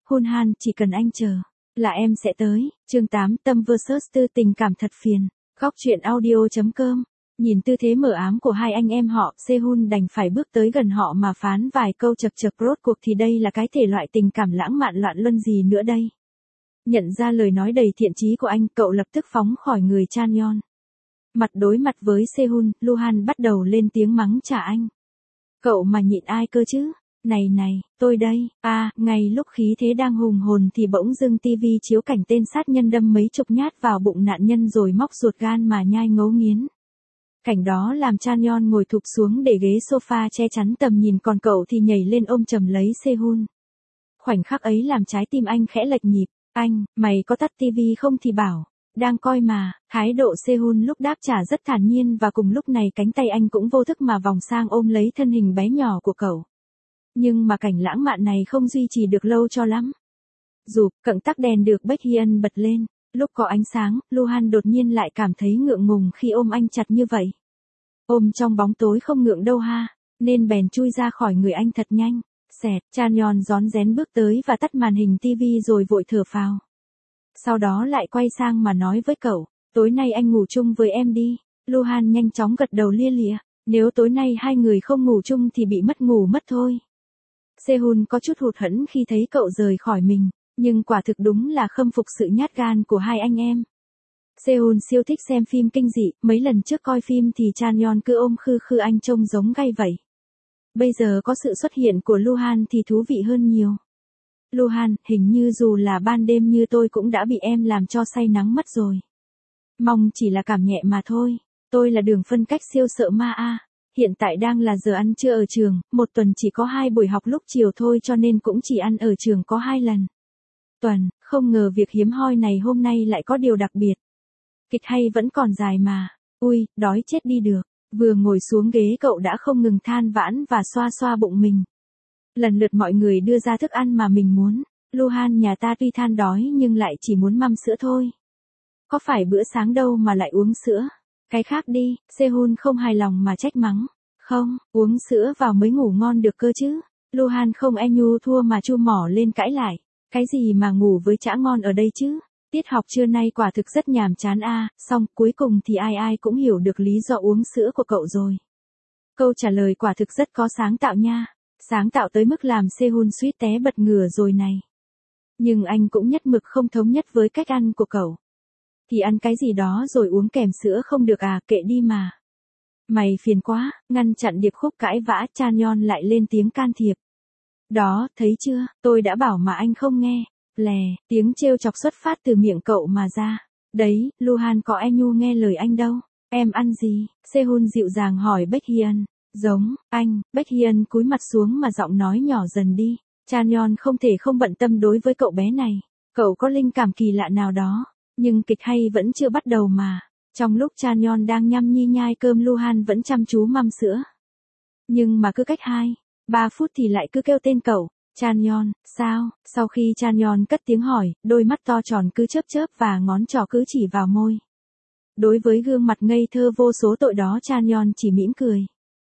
Hun Han, chỉ cần anh chờ, là em sẽ tới. Chương 8, Tâm vs Tư, tình cảm thật phiền. Góc truyện audio.com. Nhìn tư thế mờ ám của hai anh em họ, Sehun đành phải bước tới gần họ mà phán vài câu chậc chậc, rốt cuộc thì đây là cái thể loại tình cảm lãng mạn loạn luân gì nữa đây. Nhận ra lời nói đầy thiện chí của anh, cậu lập tức phóng khỏi người Chanyeon. Mặt đối mặt với Sehun, Luhan bắt đầu lên tiếng mắng trả anh. Cậu mà nhịn ai cơ chứ? Này, tôi đây. Ngay lúc khí thế đang hùng hồn thì bỗng dưng tivi chiếu cảnh tên sát nhân đâm mấy chục nhát vào bụng nạn nhân rồi móc ruột gan mà nhai ngấu nghiến. Cảnh đó làm Chanyeon ngồi thụp xuống để ghế sofa che chắn tầm nhìn, còn cậu thì nhảy lên ôm chầm lấy Sehun. Khoảnh khắc ấy làm trái tim anh khẽ lệch nhịp. Anh, mày có tắt tivi không thì bảo. Đang coi mà. Thái độ Sehun lúc đáp trả rất thản nhiên, và cùng lúc này cánh tay anh cũng vô thức mà vòng sang ôm lấy thân hình bé nhỏ của cậu. Nhưng mà cảnh lãng mạn này không duy trì được lâu cho lắm. Cận tắc đèn được Baekhyun bật lên. Lúc có ánh sáng, Luhan đột nhiên lại cảm thấy ngượng ngùng khi ôm anh chặt như vậy. Ôm trong bóng tối không ngượng đâu ha, nên bèn chui ra khỏi người anh thật nhanh. Chanyeon rón rén bước tới và tắt màn hình tivi rồi vội thở phào. Sau đó lại quay sang mà nói với cậu, tối nay anh ngủ chung với em đi. Luhan nhanh chóng gật đầu lia lịa, nếu tối nay hai người không ngủ chung thì bị mất ngủ mất thôi. Sehun có chút hụt hẫng khi thấy cậu rời khỏi mình, nhưng quả thực đúng là khâm phục sự nhát gan của hai anh em. Sehun siêu thích xem phim kinh dị, mấy lần trước coi phim thì Chanyeon cứ ôm khư anh trông giống gay vậy. Bây giờ có sự xuất hiện của Luhan thì thú vị hơn nhiều. Luhan, hình như dù là ban đêm như tôi cũng đã bị em làm cho say nắng mất rồi. Mong chỉ là cảm nhẹ mà thôi. Tôi là Đường Phân Cách siêu sợ ma a. Hiện tại đang là giờ ăn trưa ở trường, một tuần chỉ có 2 buổi học lúc chiều thôi cho nên cũng chỉ ăn ở trường có 2 lần. Không ngờ việc hiếm hoi này hôm nay lại có điều đặc biệt. Kịch hay vẫn còn dài mà. Ui, đói chết đi được. Vừa ngồi xuống ghế cậu đã không ngừng than vãn và xoa xoa bụng mình. Lần lượt mọi người đưa ra thức ăn mà mình muốn. Luhan nhà ta tuy than đói nhưng lại chỉ muốn măm sữa thôi. Có phải bữa sáng đâu mà lại uống sữa? Cái khác đi, Sehun không hài lòng mà trách mắng. Không, uống sữa vào mới ngủ ngon được cơ chứ. Luhan không nhu thua mà chu mỏ lên cãi lại. Cái gì mà ngủ với chả ngon ở đây chứ? Tiết học trưa nay quả thực rất nhàm chán xong cuối cùng thì ai cũng hiểu được lý do uống sữa của cậu rồi. Câu trả lời quả thực rất có sáng tạo nha. Sáng tạo tới mức làm Sehun suýt té bật ngửa rồi này. Nhưng anh cũng nhất mực không thống nhất với cách ăn của cậu. Thì ăn cái gì đó rồi uống kèm sữa không được kệ đi mà. Mày phiền quá, ngăn chặn điệp khúc cãi vã, Chanyeon lại lên tiếng can thiệp. Đó, thấy chưa, tôi đã bảo mà anh không nghe. Tiếng trêu chọc xuất phát từ miệng cậu mà ra. Đấy, Luhan có nhu nghe lời anh đâu. Em ăn gì? Sehun dịu dàng hỏi Baekhyun. Giống, anh. Baekhyun cúi mặt xuống mà giọng nói nhỏ dần đi. Chanyeon không thể không bận tâm đối với cậu bé này. Cậu có linh cảm kỳ lạ nào đó. Nhưng kịch hay vẫn chưa bắt đầu mà. Trong lúc Chanyeon đang nhăm nhi nhai cơm, Luhan vẫn chăm chú măm sữa. Nhưng mà cứ cách 2-3 phút thì lại cứ kêu tên cậu. Chanyeon, sao? Sau khi Chanyeon cất tiếng hỏi, đôi mắt to tròn cứ chớp và ngón trỏ cứ chỉ vào môi. Đối với gương mặt ngây thơ vô số tội đó, Chanyeon chỉ mỉm cười.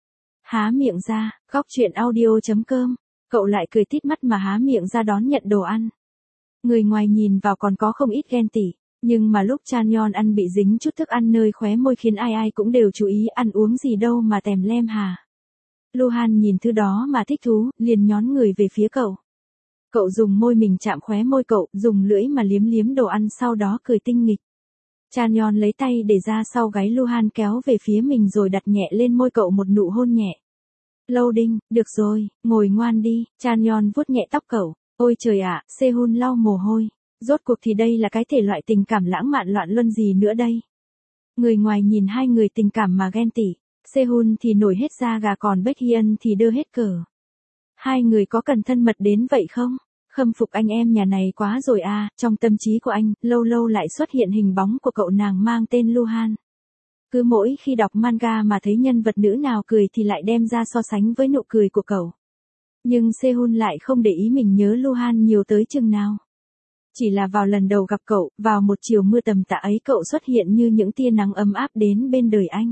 Há miệng ra, góc truyện audio.com. Cậu lại cười tít mắt mà há miệng ra đón nhận đồ ăn. Người ngoài nhìn vào còn có không ít ghen tị, nhưng mà lúc Chanyeon ăn bị dính chút thức ăn nơi khóe môi khiến ai cũng đều chú ý, ăn uống gì đâu mà tèm lem hà. Luhan nhìn thứ đó mà thích thú, liền nhón người về phía cậu. Cậu dùng môi mình chạm khóe môi cậu, dùng lưỡi mà liếm đồ ăn, sau đó cười tinh nghịch. Chanyeon lấy tay để ra sau gáy Luhan, kéo về phía mình rồi đặt nhẹ lên môi cậu một nụ hôn nhẹ. Loading, được rồi, ngồi ngoan đi. Chanyeon vuốt nhẹ tóc cậu. Ôi trời ạ, Sehun lau mồ hôi. Rốt cuộc thì đây là cái thể loại tình cảm lãng mạn loạn luân gì nữa đây? Người ngoài nhìn hai người tình cảm mà ghen tị. Sehun thì nổi hết da gà, còn Baekhyun thì đơ hết cờ. Hai người có cần thân mật đến vậy không? Khâm phục anh em nhà này quá rồi trong tâm trí của anh, lâu lâu lại xuất hiện hình bóng của cậu nàng mang tên Luhan. Cứ mỗi khi đọc manga mà thấy nhân vật nữ nào cười thì lại đem ra so sánh với nụ cười của cậu. Nhưng Sehun lại không để ý mình nhớ Luhan nhiều tới chừng nào. Chỉ là vào lần đầu gặp cậu, vào một chiều mưa tầm tã ấy, cậu xuất hiện như những tia nắng ấm áp đến bên đời anh.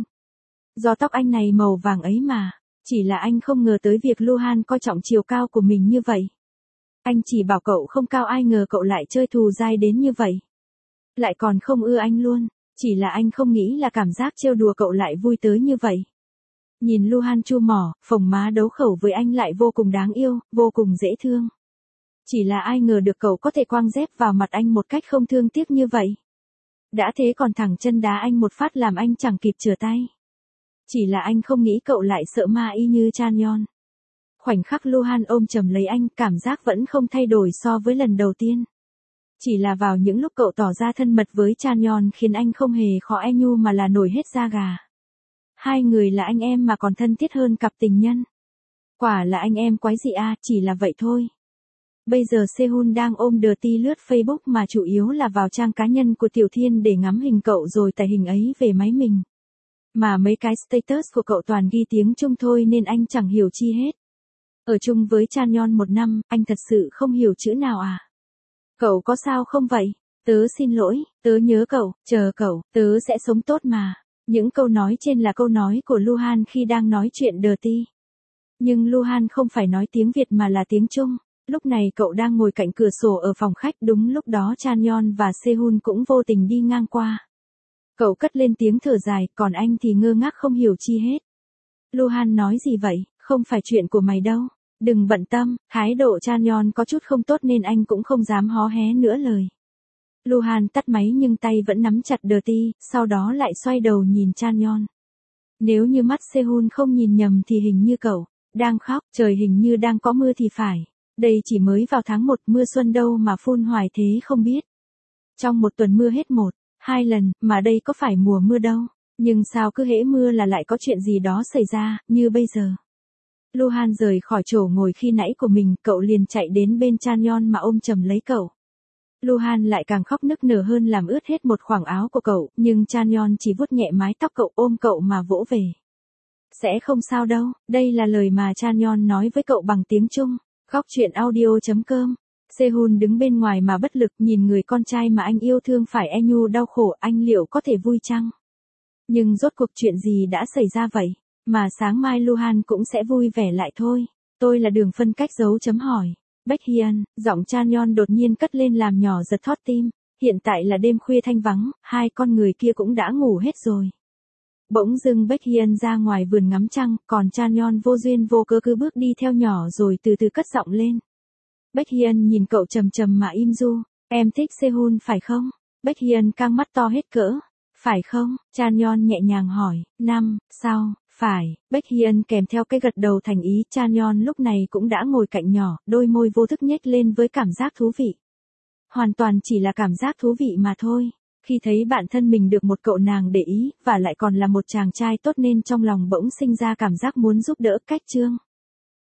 Do tóc anh này màu vàng ấy mà, chỉ là anh không ngờ tới việc Luhan coi trọng chiều cao của mình như vậy. Anh chỉ bảo cậu không cao, ai ngờ cậu lại chơi thù dai đến như vậy. Lại còn không ưa anh luôn, chỉ là anh không nghĩ là cảm giác trêu đùa cậu lại vui tới như vậy. Nhìn Luhan chu mỏ, phồng má đấu khẩu với anh lại vô cùng đáng yêu, vô cùng dễ thương. Chỉ là ai ngờ được cậu có thể quăng dép vào mặt anh một cách không thương tiếc như vậy. Đã thế còn thẳng chân đá anh một phát làm anh chẳng kịp chừa tay. Chỉ là anh không nghĩ cậu lại sợ ma y như Chanyeon. Khoảnh khắc Luhan ôm chầm lấy anh, cảm giác vẫn không thay đổi so với lần đầu tiên. Chỉ là vào những lúc cậu tỏ ra thân mật với Chanyeon khiến anh không hề khó e nhu mà là nổi hết da gà. Hai người là anh em mà còn thân thiết hơn cặp tình nhân. Quả là anh em quái dị à, chỉ là vậy thôi. Bây giờ Sehun đang ôm Dirty lướt Facebook mà chủ yếu là vào trang cá nhân của Tiểu Thiên để ngắm hình cậu rồi tải hình ấy về máy mình. Mà mấy cái status của cậu toàn ghi tiếng Trung thôi nên anh chẳng hiểu chi hết. Ở chung với Chanyeon 1 năm, anh thật sự không hiểu chữ nào à. Cậu có sao không vậy? Tớ xin lỗi, tớ nhớ cậu, chờ cậu, tớ sẽ sống tốt mà. Những câu nói trên là câu nói của Luhan khi đang nói chuyện Dirty. Nhưng Luhan không phải nói tiếng Việt mà là tiếng Trung. Lúc này cậu đang ngồi cạnh cửa sổ ở phòng khách, đúng lúc đó Chanyeon và Sehun cũng vô tình đi ngang qua. Cậu cất lên tiếng thở dài, còn anh thì ngơ ngác không hiểu chi hết. Luhan nói gì vậy, không phải chuyện của mày đâu. Đừng bận tâm, thái độ Chanyeon có chút không tốt nên anh cũng không dám hó hé nữa lời. Luhan tắt máy nhưng tay vẫn nắm chặt Dirty, sau đó lại xoay đầu nhìn Chanyeon. Nếu như mắt Sehun không nhìn nhầm thì hình như cậu đang khóc, trời hình như đang có mưa thì phải. Đây chỉ mới vào tháng 1, mưa xuân đâu mà phun hoài thế không biết. Trong một tuần mưa hết 1, 2 lần, mà đây có phải mùa mưa đâu. Nhưng sao cứ hễ mưa là lại có chuyện gì đó xảy ra, như bây giờ. Luhan rời khỏi chỗ ngồi khi nãy của mình, cậu liền chạy đến bên Chanyeon mà ôm chầm lấy cậu. Luhan lại càng khóc nức nở hơn làm ướt hết một khoảng áo của cậu, nhưng Chanyeon chỉ vuốt nhẹ mái tóc cậu ôm cậu mà vỗ về. Sẽ không sao đâu, đây là lời mà Chanyeon nói với cậu bằng tiếng Trung. Góc truyện audio.com. Sehun đứng bên ngoài mà bất lực nhìn người con trai mà anh yêu thương phải e nhu đau khổ, anh liệu có thể vui chăng? Nhưng rốt cuộc chuyện gì đã xảy ra vậy? Mà sáng mai Luhan cũng sẽ vui vẻ lại thôi. Tôi là Đường Phân Cách dấu chấm hỏi. Baekhyun, giọng Chanyeon đột nhiên cất lên làm nhỏ giật thót tim. Hiện tại là đêm khuya thanh vắng, hai con người kia cũng đã ngủ hết rồi. Bỗng dưng Baekhyun ra ngoài vườn ngắm trăng, còn Chanyeon vô duyên vô cớ cứ bước đi theo nhỏ rồi từ từ cất giọng lên. Baekhyun nhìn cậu trầm trầm mà im ru. Em thích Sehun phải không? Baekhyun căng mắt to hết cỡ. Phải không? Chanyeon nhẹ nhàng hỏi. Sao? Phải. Baekhyun kèm theo cái gật đầu thành ý. Chanyeon lúc này cũng đã ngồi cạnh nhỏ, đôi môi vô thức nhếch lên với cảm giác thú vị. Hoàn toàn chỉ là cảm giác thú vị mà thôi. Khi thấy bản thân mình được một cậu nàng để ý, và lại còn là một chàng trai tốt nên trong lòng bỗng sinh ra cảm giác muốn giúp đỡ. Cách chương